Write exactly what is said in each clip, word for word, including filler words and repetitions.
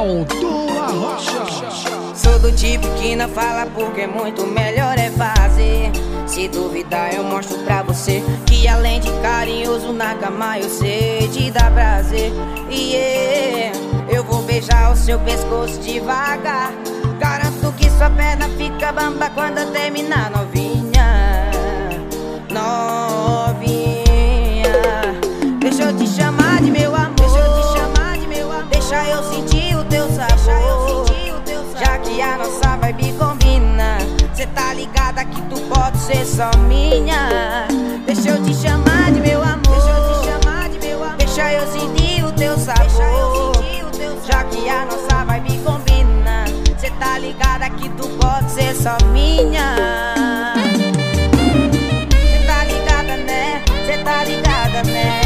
Alto Arrocha. Sou do tipo que não fala porque muito melhor é fazer. Se duvidar eu mostro pra você que além de carinhoso na cama eu sei te dar prazer. E yeah, eu vou beijar o seu pescoço devagar. Garanto que sua perna fica bamba quando terminar, novinha. Novinha, deixa eu te chamar de meu amor. Deixa eu te chamar de meu amor. Deixa eu sentir o teu sabor. Já que a nossa vibe combina, cê tá ligada que tu pode ser só minha. Deixa eu te chamar de meu amor. Deixa eu te chamar de meu amor. Deixa eu sentir o teu sabor. Já que a nossa vibe combina, cê tá ligada que tu pode ser só minha. Cê tá ligada, né? Cê tá ligada, né?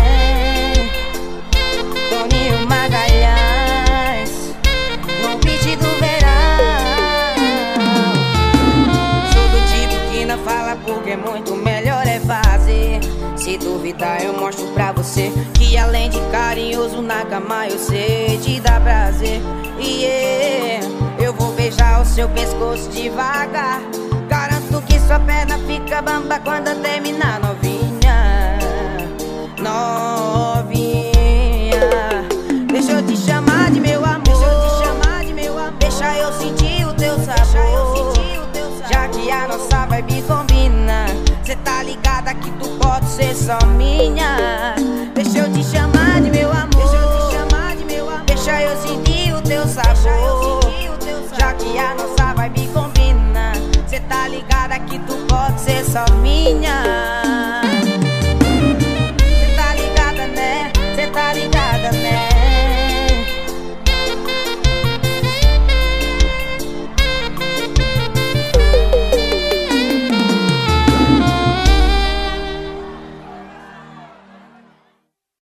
Toninho Magalhães, no beat do verão. Sou do tipo que não fala porque muito melhor é fazer. Se duvidar eu mostro pra você que além de carinhoso na cama eu sei te dar prazer. E yeah, eu vou beijar o seu pescoço devagar. Garanto que sua perna fica bamba quando terminar, novinha. Novinha, deixa eu te chamar de meu amor. Deixa eu te chamar de meu amor. Deixa eu sentir o teu sabor. Já que a nossa vibe combina, cê tá ligada que tu pode ser só minha. Deixa eu te chamar de meu amor. Deixa eu te chamar de meu amor. Deixa eu sentir o teu sabor. Já que a nossa vibe combina, cê tá ligada que tu pode ser só minha.